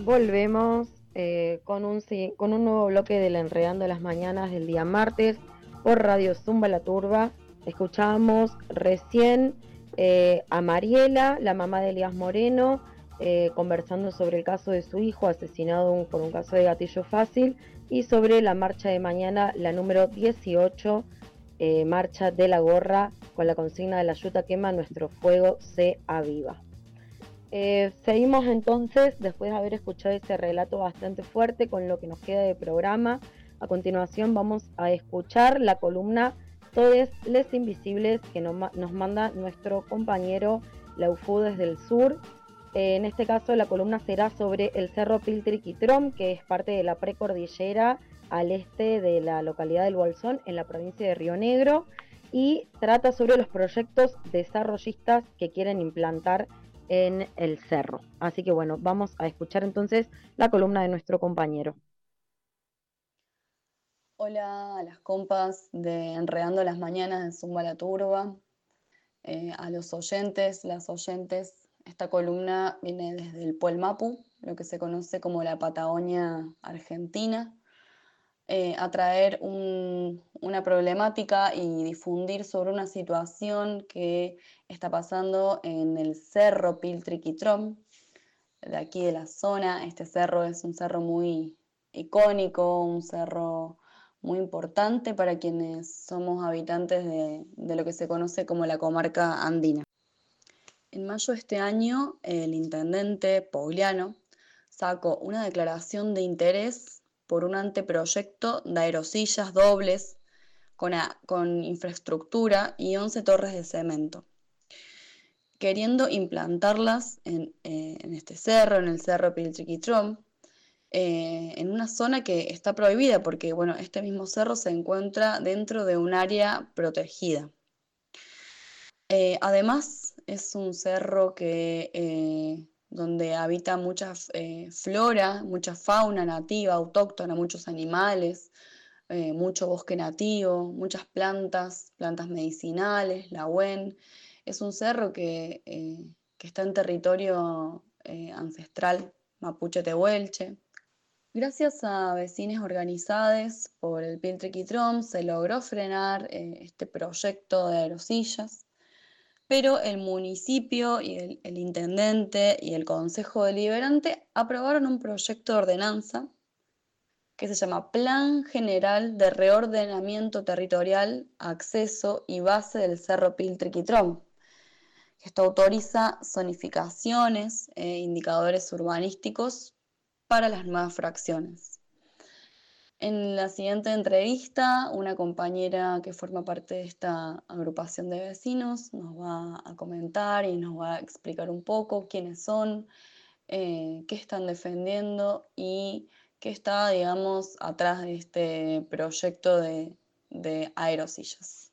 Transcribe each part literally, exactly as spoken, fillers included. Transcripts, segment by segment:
volvemos eh, con, un, si- con un nuevo bloque del Enredando las Mañanas del día martes por Radio Zumba La Turba. Escuchamos recién eh, a Mariela, la mamá de Elías Moreno, eh, conversando sobre el caso de su hijo asesinado un- por un caso de gatillo fácil y sobre la marcha de mañana, la número dieciocho, eh, marcha de la gorra con la consigna de la yuta quema, nuestro fuego se aviva. Eh, seguimos entonces, después de haber escuchado ese relato bastante fuerte con lo que nos queda de programa. A continuación vamos a escuchar la columna Todes les Invisibles que nos, nos manda nuestro compañero Laufú desde el sur. Eh, en este caso la columna será sobre el Cerro Piltriquitrón, que es parte de la precordillera al este de la localidad del Bolsón, en la provincia de Río Negro, y trata sobre los proyectos desarrollistas que quieren implantar en el cerro. Así que bueno, vamos a escuchar entonces la columna de nuestro compañero. Hola a las compas de Enredando las Mañanas de Zumba La Turba, eh, a los oyentes, las oyentes. Esta columna viene desde el Puelmapu, lo que se conoce como la Patagonia Argentina, eh, a traer un, una problemática y difundir sobre una situación que está pasando en el Cerro Piltriquitrón, de aquí de la zona. Este cerro es un cerro muy icónico, un cerro muy importante para quienes somos habitantes de, de lo que se conoce como la comarca andina. En mayo de este año, el intendente Pogliano sacó una declaración de interés por un anteproyecto de aerosillas dobles con, a, con infraestructura y once torres de cemento, queriendo implantarlas en, eh, en este cerro, en el cerro Piltriquitrón, eh, en una zona que está prohibida porque, bueno, este mismo cerro se encuentra dentro de un área protegida. Eh, además, es un cerro que, eh, donde habita mucha eh, flora, mucha fauna nativa, autóctona, muchos animales, eh, mucho bosque nativo, muchas plantas, plantas medicinales, la huén. Es un cerro que, eh, que está en territorio eh, ancestral mapuche tehuelche. Gracias a vecinos organizados por el Piltriquitrón se logró frenar eh, este proyecto de aerosillas, pero el municipio y el, el intendente y el consejo deliberante aprobaron un proyecto de ordenanza que se llama Plan General de Reordenamiento Territorial, Acceso y Base del Cerro Piltriquitrón. Esto autoriza zonificaciones e indicadores urbanísticos para las nuevas fracciones. En la siguiente entrevista, una compañera que forma parte de esta agrupación de vecinos nos va a comentar y nos va a explicar un poco quiénes son, eh, qué están defendiendo y qué está, digamos, atrás de este proyecto de, de aerosillas.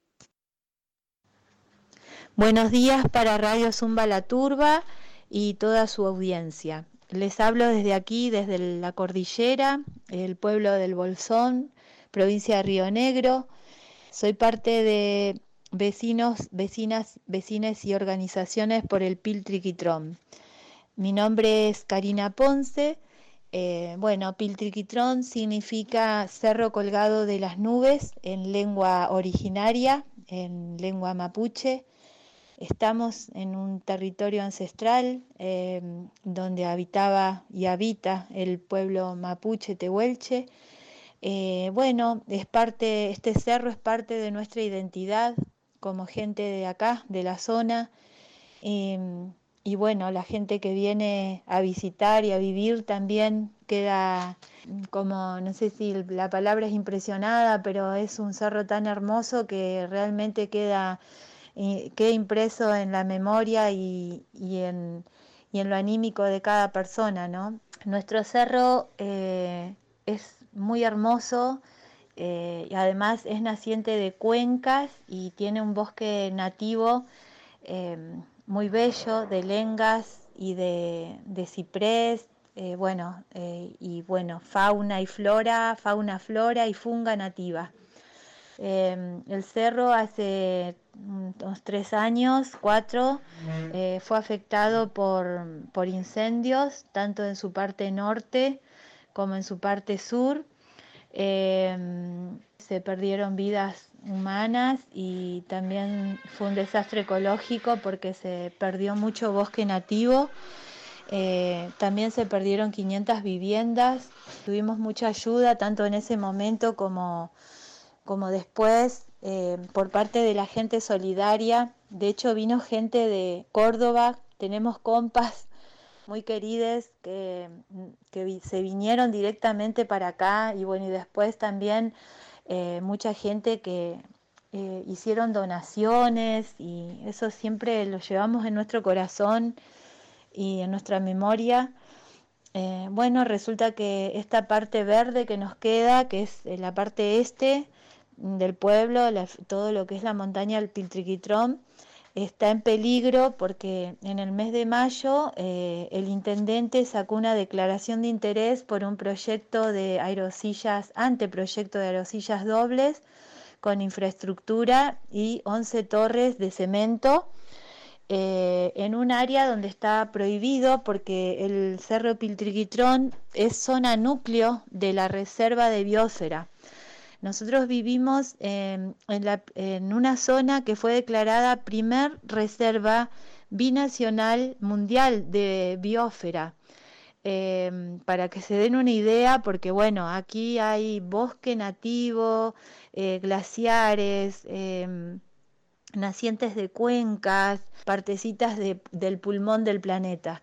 Buenos días para Radio Zumba La Turba y toda su audiencia. Les hablo desde aquí, desde la cordillera, el pueblo del Bolsón, provincia de Río Negro. Soy parte de vecinos, vecinas, vecines y organizaciones por el Piltriquitrón. Mi nombre es Karina Ponce. Eh, bueno, Piltriquitrón significa cerro colgado de las nubes en lengua originaria, en lengua mapuche. Estamos en un territorio ancestral eh, donde habitaba y habita el pueblo mapuche tehuelche. Eh, bueno, es parte, este cerro es parte de nuestra identidad como gente de acá, de la zona. Eh, y bueno, la gente que viene a visitar y a vivir también queda como, no sé si la palabra es impresionada, pero es un cerro tan hermoso que realmente queda y queda impreso en la memoria y, y, en, y en lo anímico de cada persona, ¿no? Nuestro cerro eh, es muy hermoso, eh, y además es naciente de cuencas y tiene un bosque nativo eh, muy bello, de lengas y de, de ciprés, eh, bueno, eh, y bueno, fauna y flora, fauna, flora y funga nativa. Eh, el cerro hace unos tres años, cuatro, eh, fue afectado por, por incendios, tanto en su parte norte como en su parte sur. Eh, se perdieron vidas humanas y también fue un desastre ecológico porque se perdió mucho bosque nativo. Eh, también se perdieron quinientas viviendas. Tuvimos mucha ayuda tanto en ese momento como, como después eh, por parte de la gente solidaria. De hecho vino gente de Córdoba, tenemos compas muy queridas que, que se vinieron directamente para acá, y bueno, y después también eh, mucha gente que eh, hicieron donaciones, y eso siempre lo llevamos en nuestro corazón y en nuestra memoria. Eh, bueno, resulta que esta parte verde que nos queda, que es la parte este del pueblo, la, todo lo que es la montaña del Piltriquitrón, está en peligro porque en el mes de mayo eh, el intendente sacó una declaración de interés por un proyecto de aerosillas, anteproyecto de aerosillas dobles con infraestructura y once torres de cemento eh, en un área donde está prohibido porque el Cerro Piltriquitrón es zona núcleo de la reserva de biosfera. Nosotros vivimos eh, en, la, en una zona que fue declarada primer reserva binacional mundial de biosfera. Eh, para que se den una idea, porque bueno, aquí hay bosque nativo, eh, glaciares, eh, nacientes de cuencas, partecitas de, del pulmón del planeta.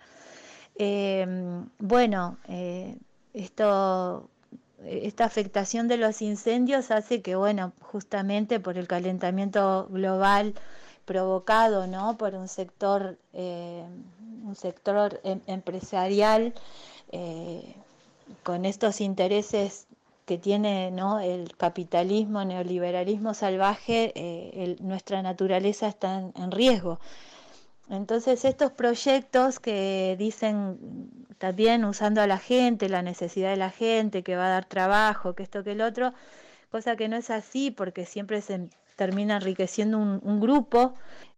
Eh, bueno, eh, esto... esta afectación de los incendios hace que, bueno, justamente por el calentamiento global provocado, ¿no?, por un sector, eh, un sector em empresarial eh, con estos intereses que tiene, ¿no?, el capitalismo, neoliberalismo salvaje, eh, el, nuestra naturaleza está en, en riesgo. Entonces estos proyectos que dicen también usando a la gente, la necesidad de la gente, que va a dar trabajo, que esto, que el otro, cosa que no es así porque siempre se termina enriqueciendo un, un grupo.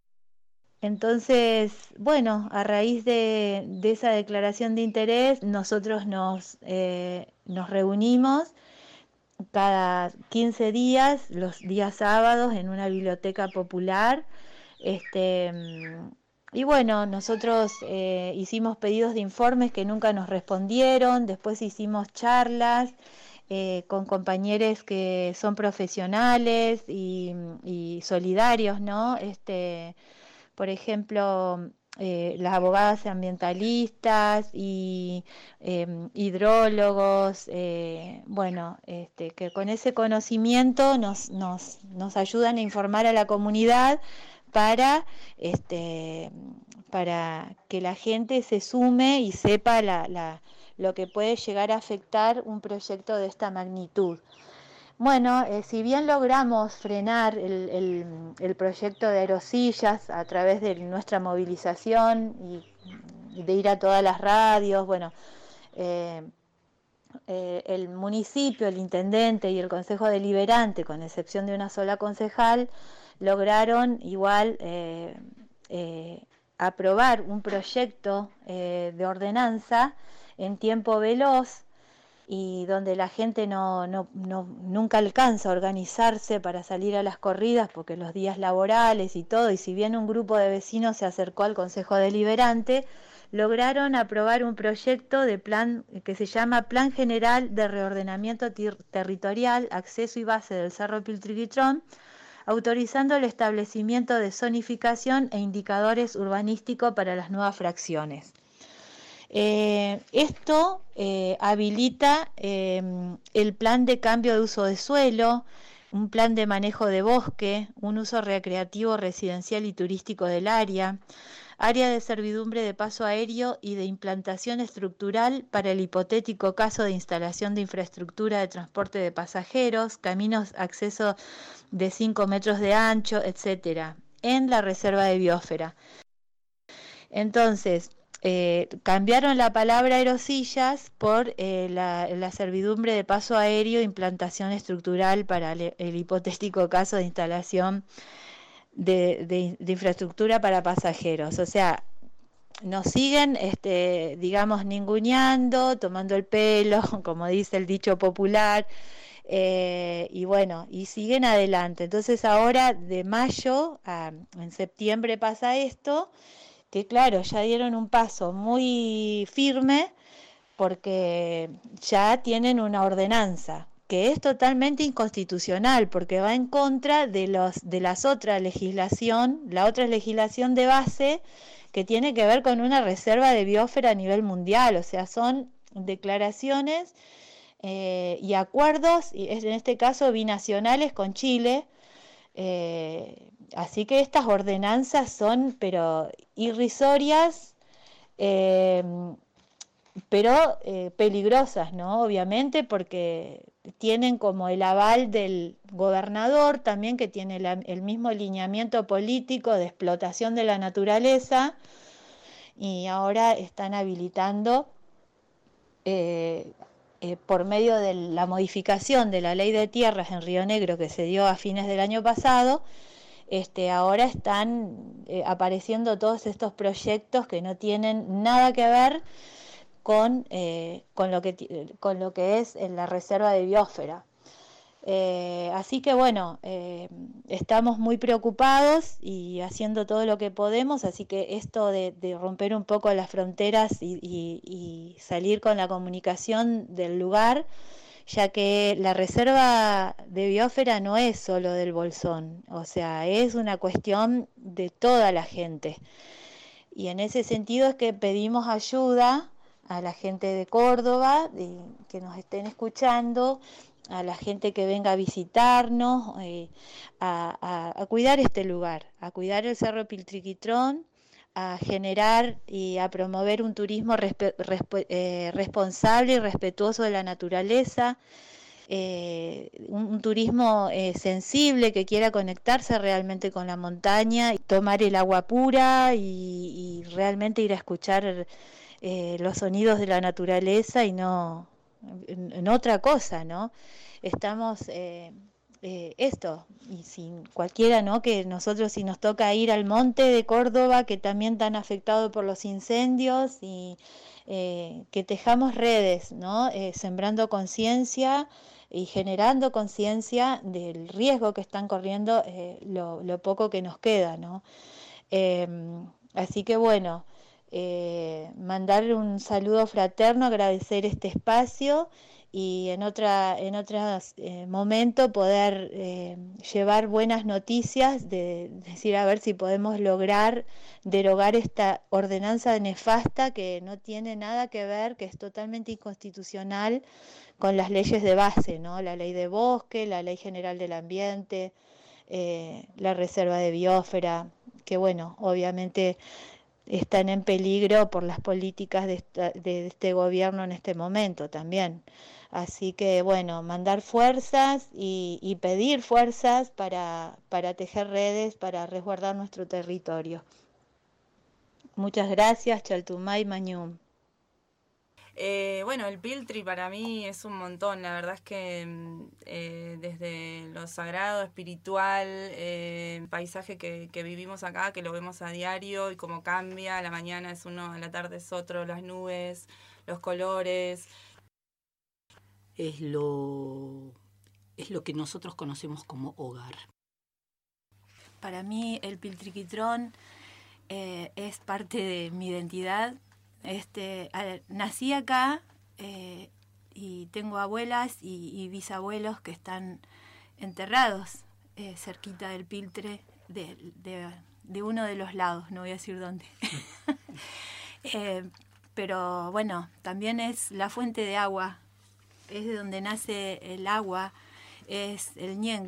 Entonces, bueno, a raíz de, de esa declaración de interés, nosotros nos, eh, nos reunimos cada quince días, los días sábados, en una biblioteca popular. Este... Y bueno, nosotros eh, hicimos pedidos de informes que nunca nos respondieron, después hicimos charlas eh, con compañeros que son profesionales y, y solidarios, ¿no? Este, por ejemplo, eh, las abogadas ambientalistas y eh, hidrólogos, eh, bueno, este, que con ese conocimiento nos, nos, nos ayudan a informar a la comunidad para, este, para que la gente se sume y sepa la, la, lo que puede llegar a afectar un proyecto de esta magnitud. Bueno, eh, si bien logramos frenar el, el, el proyecto de aerosillas a través de nuestra movilización y de ir a todas las radios, bueno, eh, eh, el municipio, el intendente y el consejo deliberante, con excepción de una sola concejal, lograron igual eh, eh, aprobar un proyecto eh, de ordenanza en tiempo veloz y donde la gente no, no, no, nunca alcanza a organizarse para salir a las corridas porque los días laborales y todo, y si bien un grupo de vecinos se acercó al Consejo Deliberante, lograron aprobar un proyecto de plan que se llama Plan General de Reordenamiento Territorial, Acceso y Base del Cerro Piltriquitrón, autorizando el establecimiento de zonificación e indicadores urbanísticos para las nuevas fracciones. Eh, esto eh, habilita eh, el plan de cambio de uso de suelo, un plan de manejo de bosque, un uso recreativo, residencial y turístico del área, área de servidumbre de paso aéreo y de implantación estructural para el hipotético caso de instalación de infraestructura de transporte de pasajeros, caminos acceso de cinco metros de ancho, etcétera, en la reserva de biosfera. Entonces, eh, cambiaron la palabra aerosillas por eh, la, la servidumbre de paso aéreo, implantación estructural para el, el hipotético caso de instalación de, de, de infraestructura para pasajeros. O sea, nos siguen, este, digamos, ninguneando, tomando el pelo, como dice el dicho popular, eh, y bueno, y siguen adelante. Entonces ahora de mayo a en septiembre pasa esto, que claro, ya dieron un paso muy firme porque ya tienen una ordenanza que es totalmente inconstitucional porque va en contra de los de las otras legislación, la otra legislación de base que tiene que ver con una reserva de biosfera a nivel mundial, o sea, son declaraciones eh, y acuerdos, y en este caso binacionales con Chile. Eh, así que estas ordenanzas son, pero irrisorias, eh, pero eh, peligrosas, ¿no? Obviamente, porque tienen como el aval del gobernador también, que tiene la, el mismo lineamiento político de explotación de la naturaleza, y ahora están habilitando eh, eh, por medio de la modificación de la ley de tierras en Río Negro que se dio a fines del año pasado. Este, ahora están eh, apareciendo todos estos proyectos que no tienen nada que ver con, eh, con, lo, que, con lo que es en la reserva de biosfera. Eh, así que bueno, eh, estamos muy preocupados y haciendo todo lo que podemos, así que esto de, de romper un poco las fronteras y, y, y salir con la comunicación del lugar, ya que la reserva de biosfera no es solo del Bolsón, o sea, es una cuestión de toda la gente. Y en ese sentido es que pedimos ayuda a la gente de Córdoba, de, que nos estén escuchando, a la gente que venga a visitarnos, eh, a, a, a cuidar este lugar, a cuidar el Cerro Piltriquitrón, a generar y a promover un turismo respe, respe, eh, responsable y respetuoso de la naturaleza, eh, un, un turismo eh, sensible que quiera conectarse realmente con la montaña, y tomar el agua pura y, y realmente ir a escuchar eh, los sonidos de la naturaleza y no en, en otra cosa, ¿no? Estamos eh, eh, esto, y sin cualquiera, ¿no? Que nosotros si nos toca ir al monte de Córdoba, que también tan afectado por los incendios, y eh, que tejamos redes, ¿no? Eh, sembrando conciencia y generando conciencia del riesgo que están corriendo eh, lo, lo poco que nos queda, ¿no? Eh, así que bueno, eh, mandar un saludo fraterno, agradecer este espacio y en otra en otros eh, momentos poder eh, llevar buenas noticias, de, de decir a ver si podemos lograr derogar esta ordenanza nefasta que no tiene nada que ver, que es totalmente inconstitucional con las leyes de base, ¿no? La ley de bosque, la ley general del ambiente, eh, la reserva de biosfera, que bueno, obviamente están en peligro por las políticas de, esta, de este gobierno en este momento también. Así que bueno, mandar fuerzas y, y pedir fuerzas para, para tejer redes, para resguardar nuestro territorio. Muchas gracias, Chaltumay Mañum. Eh, bueno, el Piltri para mí es un montón, la verdad es que eh, desde lo sagrado, espiritual, eh, paisaje que, que vivimos acá, que lo vemos a diario y cómo cambia, a la mañana es uno, a la tarde es otro, las nubes, los colores. Es lo, es lo que nosotros conocemos como hogar. Para mí el Piltriquitrón eh, es parte de mi identidad. Este, a, nací acá eh, y tengo abuelas y, y bisabuelos que están enterrados eh, cerquita del Piltre, de, de, de uno de los lados, no voy a decir dónde. eh, pero bueno, también es la fuente de agua, es de donde nace el agua, es el ñenco.